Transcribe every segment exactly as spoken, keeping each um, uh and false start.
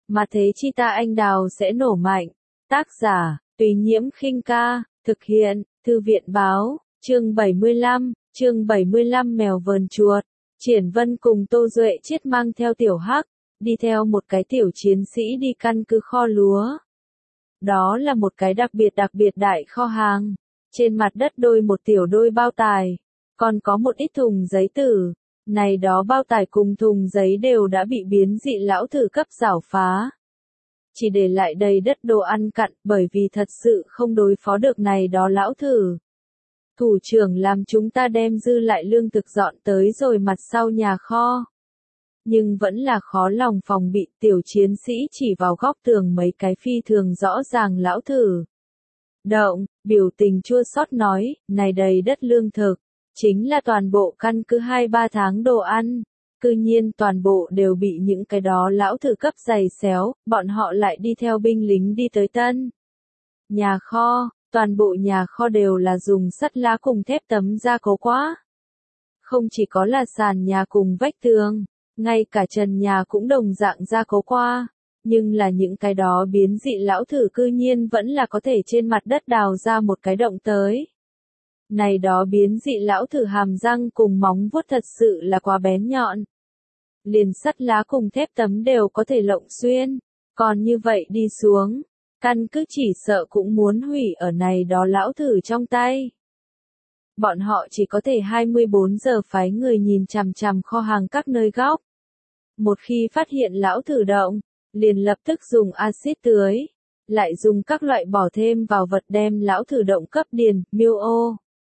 mà thế chi ta anh đào sẽ nổ mạnh. Tác giả, Tùy Nhiễm Khinh Ca, thực hiện, Thư viện Báo, chương bảy mươi lăm, chương bảy mươi lăm mèo vờn chuột. Triển Vân cùng Tô Duệ Chiết mang theo Tiểu Hắc, đi theo một cái tiểu chiến sĩ đi căn cứ kho lúa. Đó là một cái đặc biệt đặc biệt đại kho hàng. Trên mặt đất đôi một tiểu đôi bao tải, còn có một ít thùng giấy tử. Này đó bao tải cùng thùng giấy đều đã bị biến dị lão thử cấp rảo phá. Chỉ để lại đầy đất đồ ăn cặn bởi vì thật sự không đối phó được này đó lão thử. Thủ trưởng làm chúng ta đem dư lại lương thực dọn tới rồi mặt sau nhà kho. Nhưng vẫn là khó lòng phòng bị, tiểu chiến sĩ chỉ vào góc tường mấy cái phi thường rõ ràng lão thử. Động, biểu tình chua xót nói, này đầy đất lương thực, chính là toàn bộ căn cứ hai ba tháng đồ ăn. Cư nhiên toàn bộ đều bị những cái đó lão thử cấp giày xéo, bọn họ lại đi theo binh lính đi tới tân nhà kho, toàn bộ nhà kho đều là dùng sắt lá cùng thép tấm gia cố quá. Không chỉ có là sàn nhà cùng vách tường, ngay cả trần nhà cũng đồng dạng gia cố qua, nhưng là những cái đó biến dị lão thử cư nhiên vẫn là có thể trên mặt đất đào ra một cái động tới. Này đó biến dị lão thử hàm răng cùng móng vuốt thật sự là quá bén nhọn. Liền sắt lá cùng thép tấm đều có thể lộng xuyên, còn như vậy đi xuống, căn cứ chỉ sợ cũng muốn hủy ở này đó lão thử trong tay. Bọn họ chỉ có thể hai mươi bốn giờ phái người nhìn chằm chằm kho hàng các nơi góc. Một khi phát hiện lão thử động, liền lập tức dùng axit tưới, lại dùng các loại bỏ thêm vào vật đem lão thử động cấp điền, miêu ô.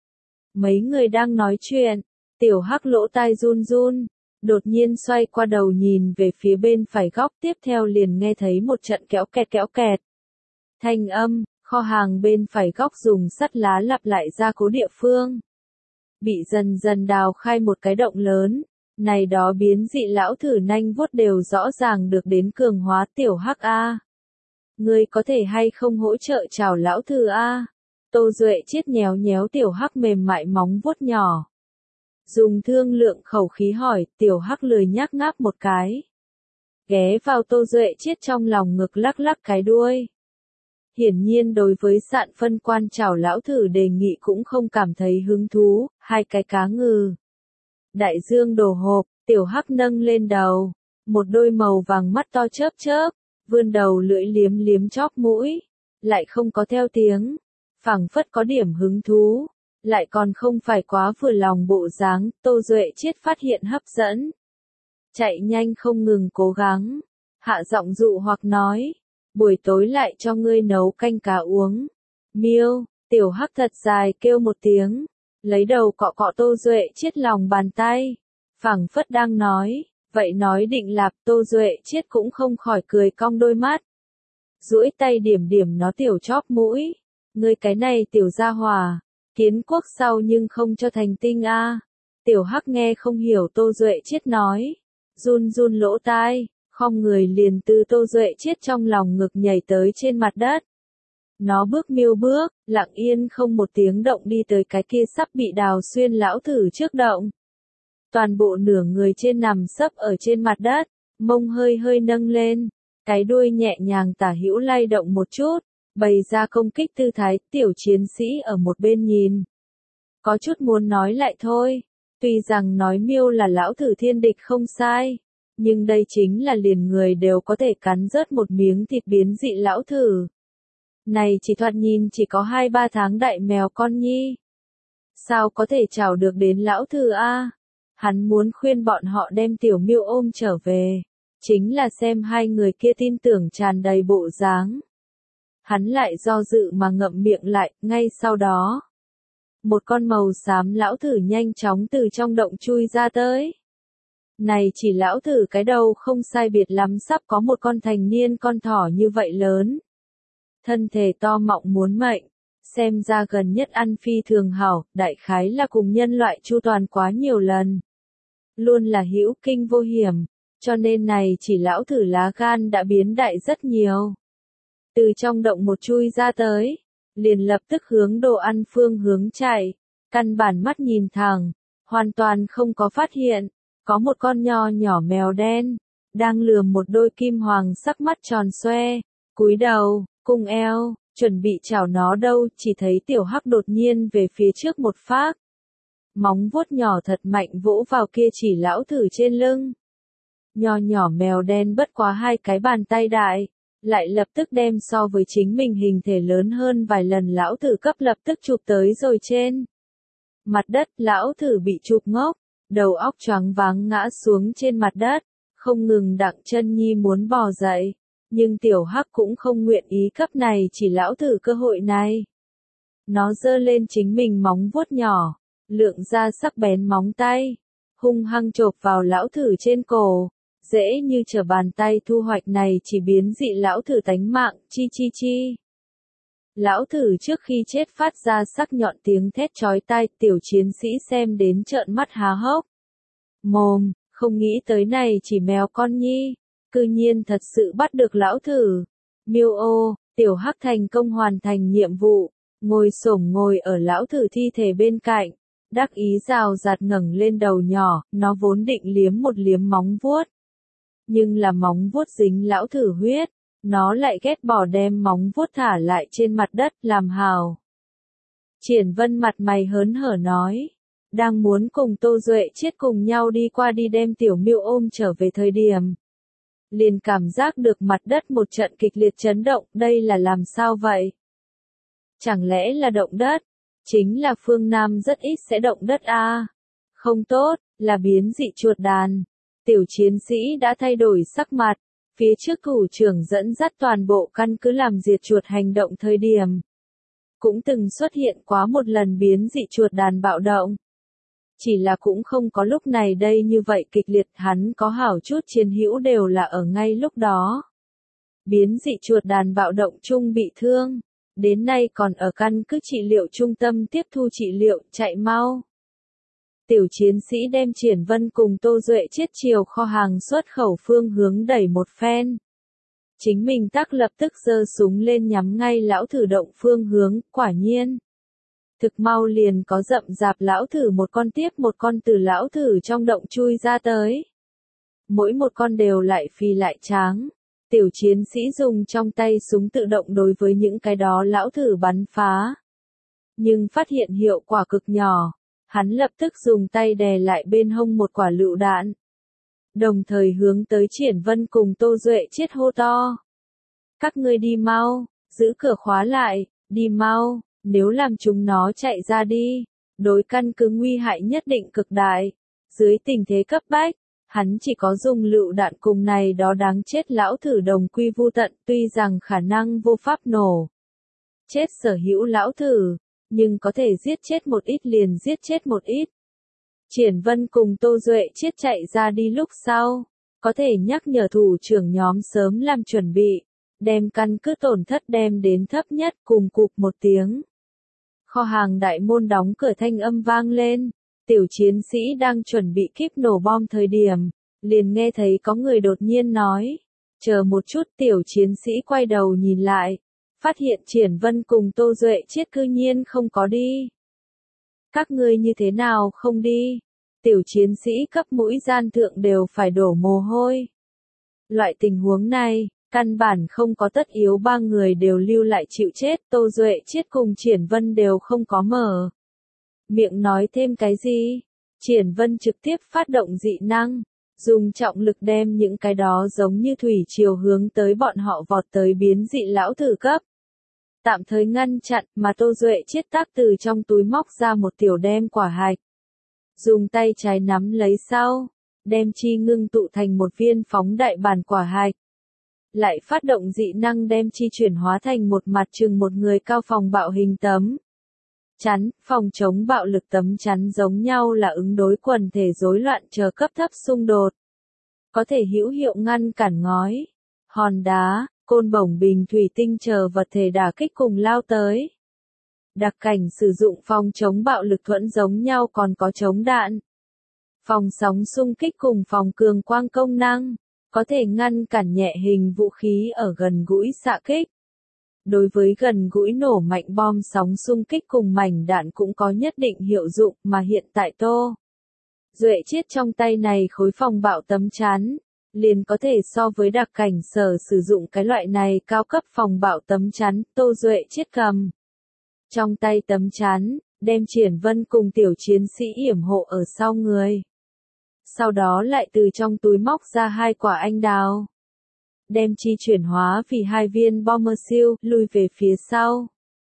Mấy người đang nói chuyện, Tiểu Hắc lỗ tai run run, đột nhiên xoay qua đầu nhìn về phía bên phải góc, tiếp theo liền nghe thấy một trận kéo kẹt kéo kẹt. Thanh âm, kho hàng bên phải góc dùng sắt lá lặp lại ra cố địa phương. Bị dần dần đào khai một cái động lớn, này đó biến dị lão thử nanh vuốt đều rõ ràng được đến cường hóa. Tiểu Hắc A. Ngươi có thể hay không hỗ trợ chào lão thử A? Tô Duệ Chiết nhéo nhéo Tiểu Hắc mềm mại móng vuốt nhỏ. Dùng thương lượng khẩu khí hỏi, Tiểu Hắc lười nhác ngáp một cái. Ghé vào Tô Duệ Chiết trong lòng ngực lắc lắc cái đuôi. Hiển nhiên đối với sạn phân quan chào lão thử đề nghị cũng không cảm thấy hứng thú, hai cái cá ngừ. Đại dương đổ hộp, Tiểu Hắc nâng lên đầu, một đôi màu vàng mắt to chớp chớp, vươn đầu lưỡi liếm liếm chóp mũi, lại không có theo tiếng, phảng phất có điểm hứng thú, lại còn không phải quá vừa lòng bộ dáng. Tô Duệ Chiết phát hiện hấp dẫn. Chạy nhanh không ngừng cố gắng, hạ giọng dụ hoặc nói, buổi tối lại cho ngươi nấu canh cá uống. Miêu, Tiểu Hắc thật dài kêu một tiếng, lấy đầu cọ cọ Tô Duệ Chiết lòng bàn tay, phảng phất đang nói, vậy nói định lạp. Tô Duệ Chiết cũng không khỏi cười cong đôi mắt, duỗi tay điểm điểm nó tiểu chóp mũi, ngươi cái này tiểu gia hòa, kiến quốc sau nhưng không cho thành tinh a. Tiểu Hắc nghe không hiểu Tô Duệ Chiết nói, run run lỗ tai, khom người liền từ Tô Duệ Chiết trong lòng ngực nhảy tới trên mặt đất. Nó bước miêu bước, lặng yên không một tiếng động đi tới cái kia sắp bị đào xuyên lão thử trước động. Toàn bộ nửa người trên nằm sấp ở trên mặt đất, mông hơi hơi nâng lên, cái đuôi nhẹ nhàng tả hữu lay động một chút, bày ra công kích tư thái. Tiểu chiến sĩ ở một bên nhìn, có chút muốn nói lại thôi, tuy rằng nói miêu là lão thử thiên địch không sai, nhưng đây chính là liền người đều có thể cắn rớt một miếng thịt biến dị lão thử. Này chỉ thoạt nhìn chỉ có hai ba tháng đại mèo con nhi, sao có thể chào được đến lão thử a? Hắn muốn khuyên bọn họ đem tiểu miêu ôm trở về, chính là xem hai người kia tin tưởng tràn đầy bộ dáng. Hắn lại do dự mà ngậm miệng lại. Ngay sau đó, một con màu xám lão thử nhanh chóng từ trong động chui ra tới. Này chỉ lão thử cái đầu không sai biệt lắm sắp có một con thành niên con thỏ như vậy lớn. Thân thể to mọng muốn mệnh, xem ra gần nhất ăn phi thường hảo, đại khái là cùng nhân loại chu toàn quá nhiều lần. Luôn là hữu kinh vô hiểm, cho nên này chỉ lão thử lá gan đã biến đại rất nhiều. Từ trong động một chui ra tới, liền lập tức hướng đồ ăn phương hướng chạy, căn bản mắt nhìn thẳng, hoàn toàn không có phát hiện, có một con nho nhỏ mèo đen, đang lườm một đôi kim hoàng sắc mắt tròn xoe, cúi đầu, cung eo, chuẩn bị chào nó đâu, chỉ thấy tiểu hắc đột nhiên về phía trước một phát. Móng vuốt nhỏ thật mạnh vỗ vào kia chỉ lão thử trên lưng. Nho nhỏ mèo đen bất quá hai cái bàn tay đại, lại lập tức đem so với chính mình hình thể lớn hơn vài lần lão thử cấp lập tức chụp tới rồi trên mặt đất. Lão thử bị chụp ngốc, đầu óc choáng váng ngã xuống trên mặt đất, không ngừng đặng chân nhi muốn bò dậy, nhưng tiểu hắc cũng không nguyện ý cấp này chỉ lão thử cơ hội này. Nó giơ lên chính mình móng vuốt nhỏ, lượng ra sắc bén móng tay, hung hăng chộp vào lão thử trên cổ, dễ như trở bàn tay thu hoạch này chỉ biến dị lão thử tánh mạng, chi chi chi. Lão thử trước khi chết phát ra sắc nhọn tiếng thét chói tai, tiểu chiến sĩ xem đến trợn mắt há hốc mồm, không nghĩ tới này chỉ mèo con nhi, cư nhiên thật sự bắt được lão thử. Miêu ô, tiểu hắc thành công hoàn thành nhiệm vụ, ngồi xổm ngồi ở lão thử thi thể bên cạnh, đắc ý rào rạt ngẩng lên đầu nhỏ, nó vốn định liếm một liếm móng vuốt. Nhưng là móng vuốt dính lão thử huyết, nó lại ghét bỏ đem móng vuốt thả lại trên mặt đất làm hào. Triển Vân mặt mày hớn hở nói, đang muốn cùng Tô Duệ Chiết cùng nhau đi qua đi đem tiểu miêu ôm trở về thời điểm. Liền cảm giác được mặt đất một trận kịch liệt chấn động, đây là làm sao vậy? Chẳng lẽ là động đất? Chính là phương Nam rất ít sẽ động đất a. À? Không tốt, là biến dị chuột đàn. Tiểu chiến sĩ đã thay đổi sắc mặt, phía trước thủ trưởng dẫn dắt toàn bộ căn cứ làm diệt chuột hành động thời điểm. Cũng từng xuất hiện quá một lần biến dị chuột đàn bạo động. Chỉ là cũng không có lúc này đây như vậy kịch liệt, hắn có hảo chút chiến hữu đều là ở ngay lúc đó. Biến dị chuột đàn bạo động chung bị thương, đến nay còn ở căn cứ trị liệu trung tâm tiếp thu trị liệu, chạy mau. Tiểu chiến sĩ đem Triển Vân cùng Tô Duệ Chiết chiều kho hàng xuất khẩu phương hướng đẩy một phen. Chính mình tắc lập tức giơ súng lên nhắm ngay lão thử động phương hướng, quả nhiên. Thực mau liền có rậm rạp lão thử một con tiếp một con từ lão thử trong động chui ra tới. Mỗi một con đều lại phì lại tráng. Tiểu chiến sĩ dùng trong tay súng tự động đối với những cái đó lão thử bắn phá. Nhưng phát hiện hiệu quả cực nhỏ. Hắn lập tức dùng tay đè lại bên hông một quả lựu đạn. Đồng thời hướng tới Triển Vân cùng Tô Duệ Chiết hô to. Các ngươi đi mau, giữ cửa khóa lại, đi mau, nếu làm chúng nó chạy ra đi, đối căn cứ nguy hại nhất định cực đại. Dưới tình thế cấp bách, hắn chỉ có dùng lựu đạn cùng này đó đáng chết lão thử đồng quy vu tận, tuy rằng khả năng vô pháp nổ chết sở hữu lão thử, nhưng có thể giết chết một ít liền giết chết một ít. Triển Vân cùng Tô Duệ Chiết chạy ra đi lúc sau, có thể nhắc nhở thủ trưởng nhóm sớm làm chuẩn bị, đem căn cứ tổn thất đem đến thấp nhất, cùng cụp một tiếng. Kho hàng đại môn đóng cửa thanh âm vang lên, tiểu chiến sĩ đang chuẩn bị kíp nổ bom thời điểm, liền nghe thấy có người đột nhiên nói, chờ một chút. Tiểu chiến sĩ quay đầu nhìn lại, phát hiện Triển Vân cùng Tô Duệ Chiết cư nhiên không có đi. Các ngươi như thế nào không đi? Tiểu chiến sĩ cấp mũi gian thượng đều phải đổ mồ hôi. Loại tình huống này, căn bản không có tất yếu ba người đều lưu lại chịu chết, Tô Duệ Chiết cùng Triển Vân đều không có mở miệng nói thêm cái gì. Triển Vân trực tiếp phát động dị năng, dùng trọng lực đem những cái đó giống như thủy triều hướng tới bọn họ vọt tới biến dị lão thử cấp. Tạm thời ngăn chặn, mà Tô Duệ Chiết tác từ trong túi móc ra một tiểu đem quả hạch. Dùng tay trái nắm lấy sau, đem chi ngưng tụ thành một viên phóng đại bản quả hạch. Lại phát động dị năng đem chi chuyển hóa thành một mặt chừng một người cao phòng bạo hình tấm chắn, phòng chống bạo lực tấm chắn giống nhau là ứng đối quần thể rối loạn chờ cấp thấp xung đột. Có thể hữu hiệu ngăn cản ngói, hòn đá, côn bổng bình thủy tinh chờ vật thể đả kích cùng lao tới. Đặc cảnh sử dụng phòng chống bạo lực thuẫn giống nhau còn có chống đạn, phòng sóng xung kích cùng phòng cường quang công năng, có thể ngăn cản nhẹ hình vũ khí ở gần gũi xạ kích. Đối với gần gũi nổ mạnh bom sóng xung kích cùng mảnh đạn cũng có nhất định hiệu dụng, mà hiện tại Tô Duệ Chiết trong tay này khối phòng bạo tấm chắn, liền có thể so với đặc cảnh sở sử dụng cái loại này cao cấp phòng bạo tấm chắn, Tô Duệ Chiết cầm. Trong tay tấm chắn, đem Triển Vân cùng tiểu chiến sĩ yểm hộ ở sau người. Sau đó lại từ trong túi móc ra hai quả anh đào. Đem chi chuyển hóa vì hai viên bomber siêu, lui về phía sau.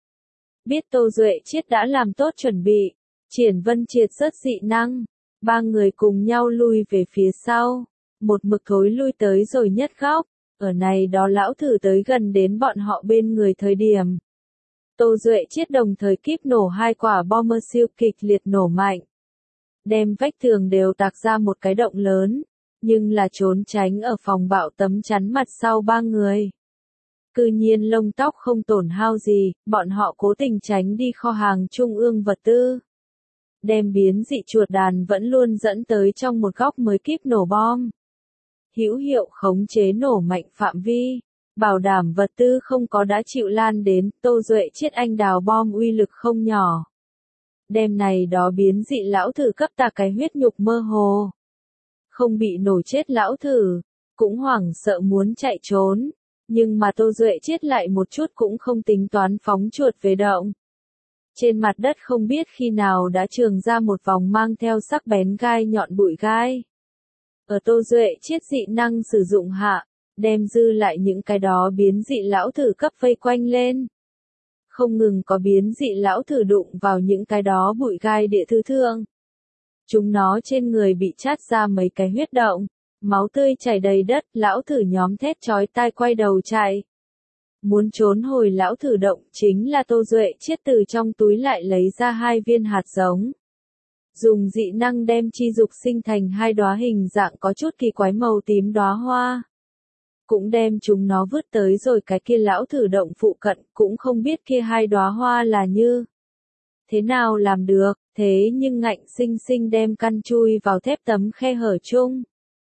Biết Tô Duệ Chiết đã làm tốt chuẩn bị, Triển Vân triệt rất dị năng. Ba người cùng nhau lui về phía sau. Một mực thối lui tới rồi nhất góc. Ở này đó lão thử tới gần đến bọn họ bên người thời điểm. Tô Duệ Chiết đồng thời kíp nổ hai quả bomber siêu kịch liệt nổ mạnh. Đem vách tường đều tạc ra một cái động lớn. Nhưng là trốn tránh ở phòng bạo tấm chắn mặt sau ba người. Cư nhiên lông tóc không tổn hao gì, bọn họ cố tình tránh đi kho hàng trung ương vật tư. Đem biến dị chuột đàn vẫn luôn dẫn tới trong một góc mới kíp nổ bom. Hữu hiệu khống chế nổ mạnh phạm vi, bảo đảm vật tư không có đã chịu lan đến, Tô Duệ Chiết anh đào bom uy lực không nhỏ. Đem này đó biến dị lão thử cấp tạc cái huyết nhục mơ hồ. Không bị nổ chết lão thử, cũng hoảng sợ muốn chạy trốn, nhưng mà Tô Duệ Chiết lại một chút cũng không tính toán phóng chuột về động. Trên mặt đất không biết khi nào đã trường ra một vòng mang theo sắc bén gai nhọn bụi gai. Ở Tô Duệ Chiết dị năng sử dụng hạ, đem dư lại những cái đó biến dị lão thử cấp vây quanh lên. Không ngừng có biến dị lão thử đụng vào những cái đó bụi gai địa thư thương. Chúng nó trên người bị chát ra mấy cái huyết động, máu tươi chảy đầy đất, lão thử nhóm thét chói tai quay đầu chạy. Muốn trốn hồi lão thử động chính là Tô Duệ Chiết từ trong túi lại lấy ra hai viên hạt giống. Dùng dị năng đem chi dục sinh thành hai đóa hình dạng có chút kỳ quái màu tím đóa hoa. Cũng đem chúng nó vứt tới rồi cái kia lão thử động phụ cận, cũng không biết kia hai đóa hoa là như thế nào làm được, thế nhưng ngạnh sinh sinh đem căn chui vào thép tấm khe hở chung.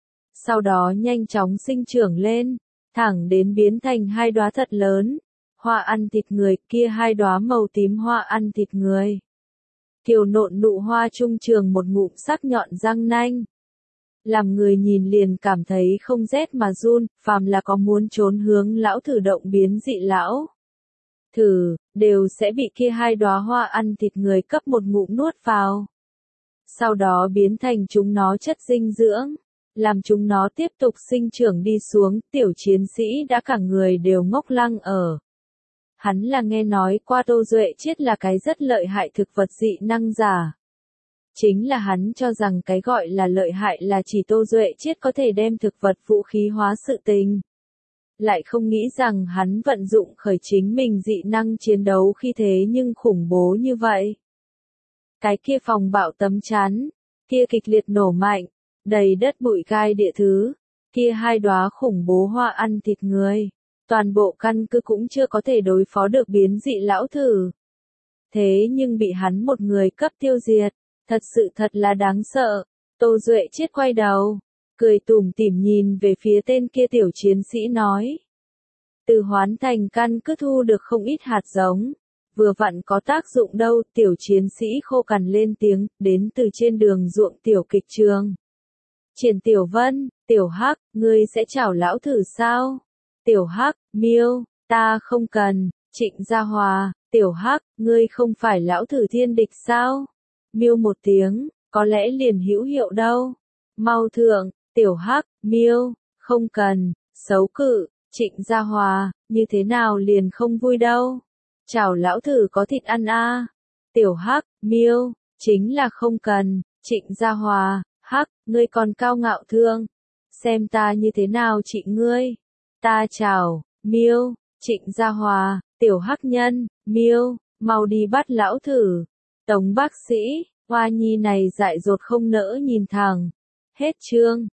Sau đó nhanh chóng sinh trưởng lên, thẳng đến biến thành hai đóa thật lớn, hoa ăn thịt người, kia hai đóa màu tím hoa ăn thịt người. Kiều nộn nụ hoa trung trường một ngụm sắc nhọn răng nanh. Làm người nhìn liền cảm thấy không rét mà run, phàm là có muốn trốn hướng lão thử động biến dị lão thử, đều sẽ bị kia hai đóa hoa ăn thịt người cấp một ngụm nuốt vào. Sau đó biến thành chúng nó chất dinh dưỡng, làm chúng nó tiếp tục sinh trưởng đi xuống, tiểu chiến sĩ đã cả người đều ngốc lăng ở. Hắn là nghe nói qua Tô Duệ Chiết là cái rất lợi hại thực vật dị năng giả. Chính là hắn cho rằng cái gọi là lợi hại là chỉ Tô Duệ Chiết có thể đem thực vật vũ khí hóa sự tình. Lại không nghĩ rằng hắn vận dụng khởi chính mình dị năng chiến đấu khi thế nhưng khủng bố như vậy. Cái kia phòng bạo tấm chắn, kia kịch liệt nổ mạnh, đầy đất bụi gai địa thứ, kia hai đóa khủng bố hoa ăn thịt người. Toàn bộ căn cứ cũng chưa có thể đối phó được biến dị lão thử. Thế nhưng bị hắn một người cấp tiêu diệt, thật sự thật là đáng sợ. Tô Duệ Chiết quay đầu, cười tủm tỉm nhìn về phía tên kia tiểu chiến sĩ nói. Từ Hoán Thành căn cứ thu được không ít hạt giống, vừa vặn có tác dụng đâu, tiểu chiến sĩ khô cằn lên tiếng, đến từ trên đường ruộng tiểu kịch trường. Triển Tiểu Vân, Tiểu Hắc, ngươi sẽ chảo lão thử sao? Tiểu Hắc, miêu, ta không cần. Trịnh Gia Hòa, Tiểu Hắc, ngươi không phải lão thử thiên địch sao? Miêu một tiếng, có lẽ liền hữu hiệu đâu. Mau thượng, Tiểu Hắc, miêu, không cần. Xấu cự, Trịnh Gia Hòa, như thế nào liền không vui đâu. Chảo lão thử có thịt ăn a. Tiểu Hắc, miêu, chính là không cần. Trịnh Gia Hòa, Hắc, ngươi còn cao ngạo thương. Xem ta như thế nào chị ngươi. Ta chào, miêu, Trịnh Gia Hòa, Tiểu Hắc nhân, miêu, mau đi bắt lão thử. Tống bác sĩ, Hoa Nhi này dại dột không nỡ nhìn thẳng. Hết chương.